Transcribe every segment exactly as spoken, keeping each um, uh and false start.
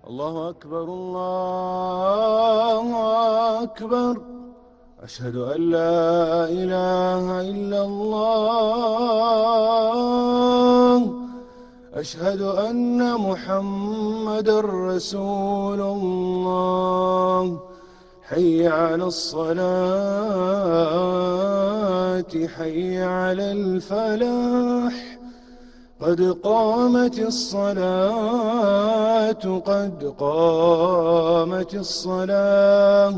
الله أكبر الله أكبر. أشهد أن لا إله إلا الله. أشهد أن محمدًا رسول الله. حي على الصلاة حي على الفلاح. قد قامت الصلاة قد قامت الصلاة.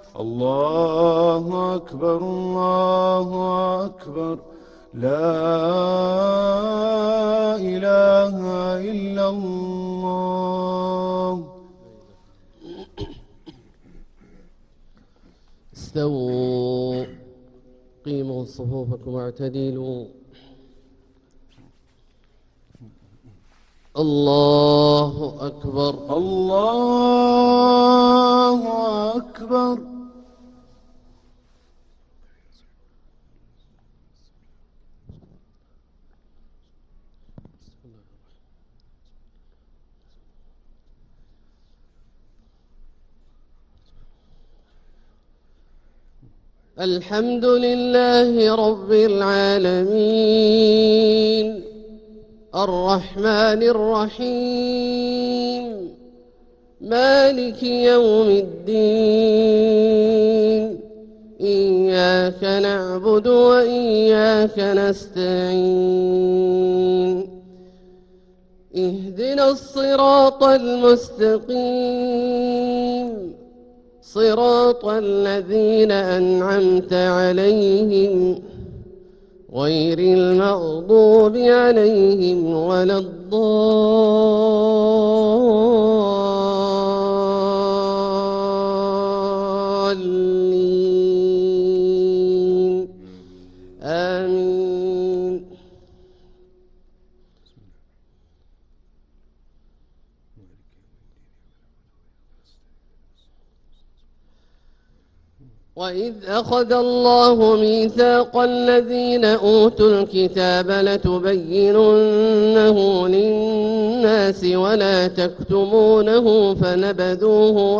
الله أكبر الله أكبر. لا إله إلا الله. استووا قيموا صفوفكم واعتدلوا. الله أكبر الله أكبر. الحمد لله رب العالمين الرحمن الرحيم مالك يوم الدين. إياك نعبد وإياك نستعين. اهدنا الصراط المستقيم صراط الذين أنعمت عليهم غير المغضوب عليهم ولا الضالين آمين. وإذ أخذ الله ميثاق الذين أوتوا الكتاب لتبيننه للناس ولا تكتمونه فنبذوه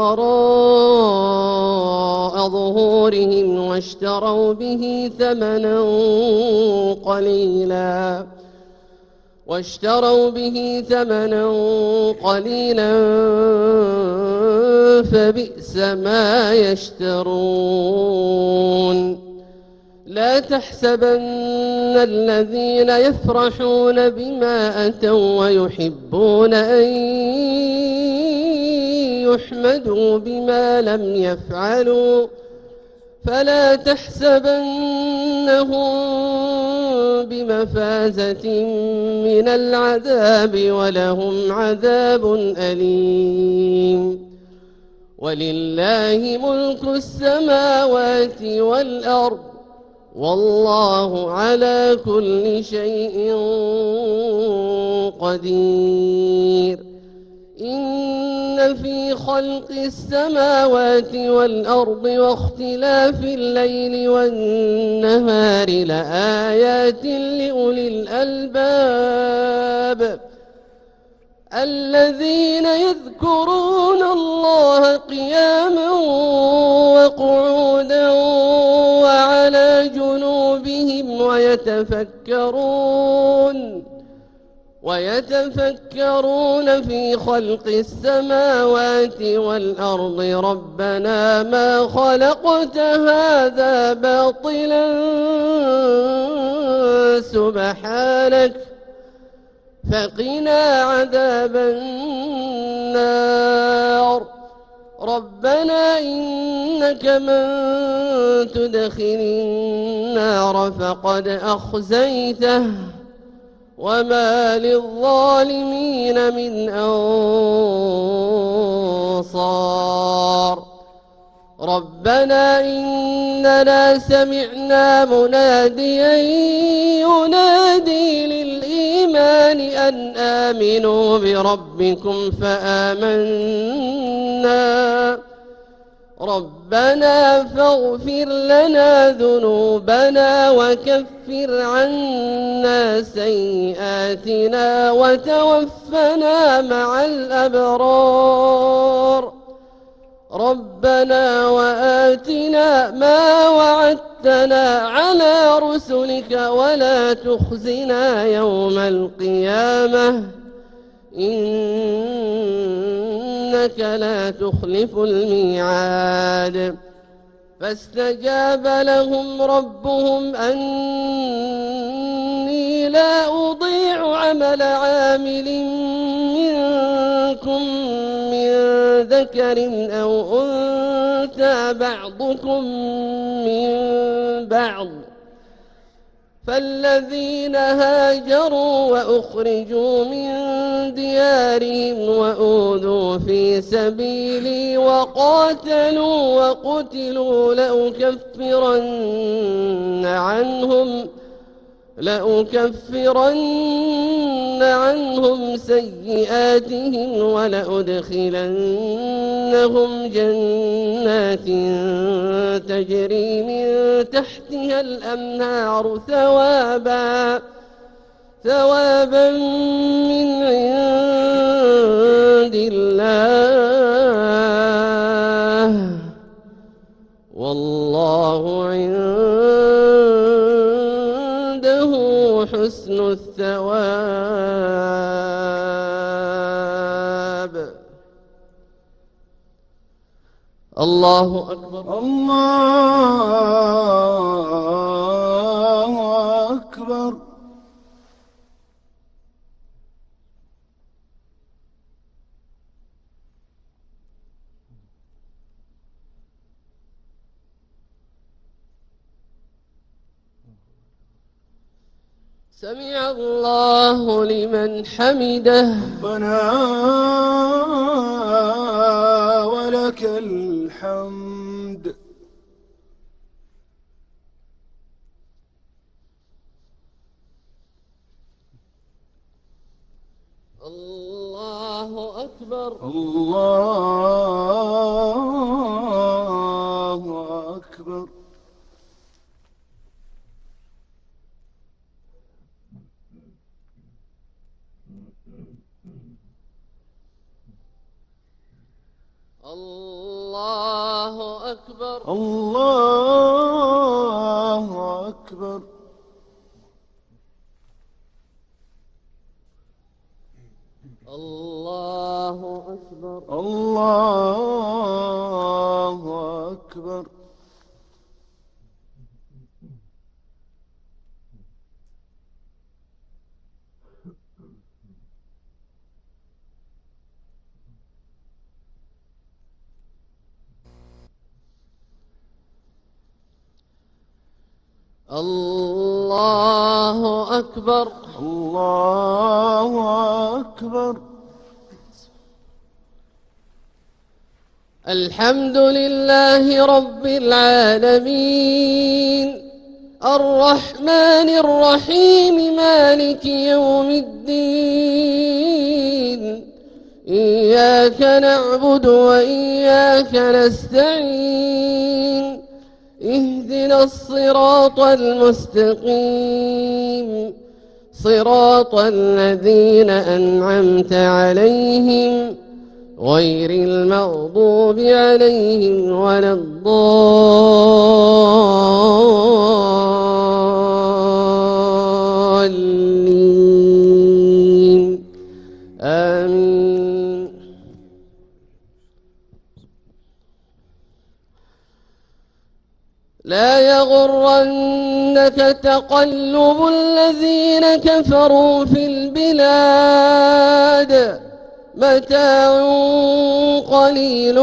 وراء ظهورهم واشتروا به ثمنا قليلا واشتروا به ثمنا قليلا فبئس ما يشترون. لا تحسبن الذين يفرحون بما أتوا ويحبون أن يحمدوا بما لم يفعلوا فلا تحسبنهم بمفازة من العذاب ولهم عذاب أليم. ولله ملك السماوات والأرض والله على كل شيء قدير. إن في خلق السماوات والأرض واختلاف الليل والنهار لآيات لأولي الألباب الذين يذكرون الله قياما وقعودا وعلى جنوبهم ويتفكرون ويتفكرون في خلق السماوات والأرض ربنا ما خلقت هذا باطلا سبحانك فقنا عذاب النار. ربنا إنك من تدخل النار فقد أخزيته وما للظالمين من أنصار. ربنا إننا سمعنا مناديا ينادي للإيمان أن آمنوا بربكم فآمنا ربنا فاغفر لنا ذنوبنا وكفر عنا سيئاتنا وتوفنا مع الأبرار ربنا وآتنا ما وعدتنا على رسلك ولا تخزنا يوم القيامة إنك لا تخلف الميعاد فاستجاب لهم ربهم أني لا أضيع عمل عامل منكم من ذكر أو أنثى بعضكم من بعض فالذين هاجروا وأخرجوا من ديارهم وأوذوا في سبيلي وقاتلوا وقتلوا لأكفرن عنهم لأكفرن عنهم سيئاتهم ولأدخلنهم جنات تجري من تحتها الأنهار ثوابا ثوابا من عند الله والله عنده حسن الثواب. الله أكبر. الله أكبر. سمع الله لمن حمده. ربنا ولك الحمد. الله أكبر. الله أكبر. الله أكبر. الله أكبر. الله أكبر. الله أكبر. الله أكبر. الله أكبر. الحمد لله رب العالمين الرحمن الرحيم مالك يوم الدين إياك نعبد وإياك نستعين اهدنا الصراط المستقيم صراط الذين أنعمت عليهم غير المغضوب عليهم ولا الضالين آمين. لا يغرنك تقلب الذين كفروا في البلاد متاع قليل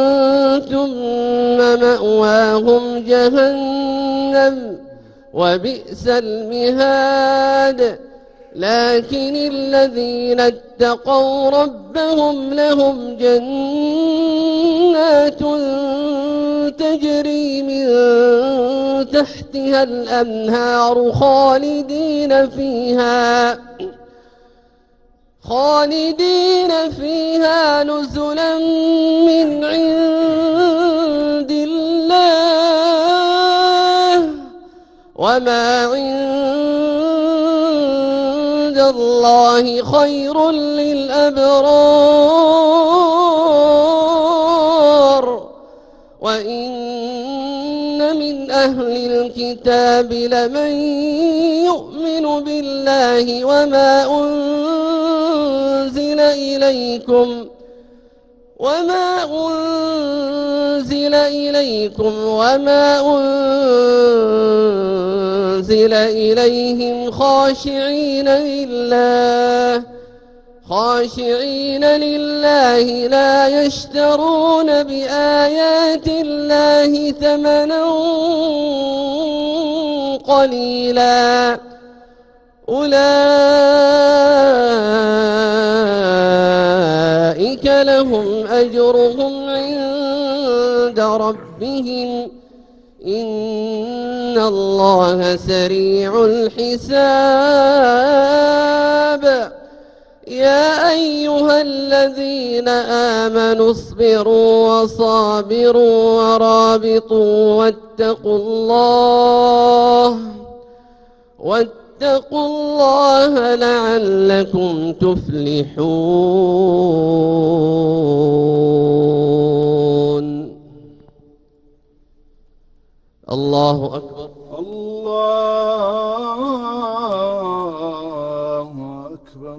ثم مأواهم جهنم وبئس المهاد. لكن الذين اتقوا ربهم لهم جنات تجري من تحتها الأنهار خالدين فيها خالدين فيها نزلا من عند وما عند الله خير للأبرار وإن من أهل الكتاب لمن يؤمن بالله وما أنزل إليكم وما أنزل إليكم وما أنزل إليهم خاشعين لله خاشعين لله لا يشترون بآيات الله ثمنا قليلا أولئك لهم أجرهم عند ربهم إن الله سريع الحساب يا أيها الذين آمنوا اصبروا وصابروا ورابطوا واتقوا الله واتقوا الله لعلكم تفلحون. الله أكبر. الله أكبر.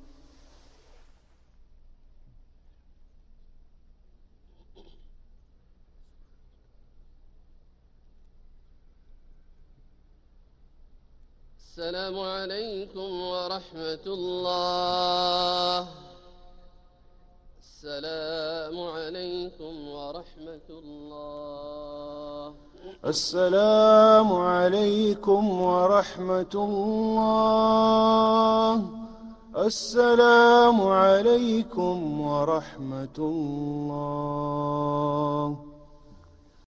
السلام عليكم ورحمة الله. السلام عليكم ورحمة الله. السلام عليكم ورحمة الله. السلام عليكم ورحمة الله.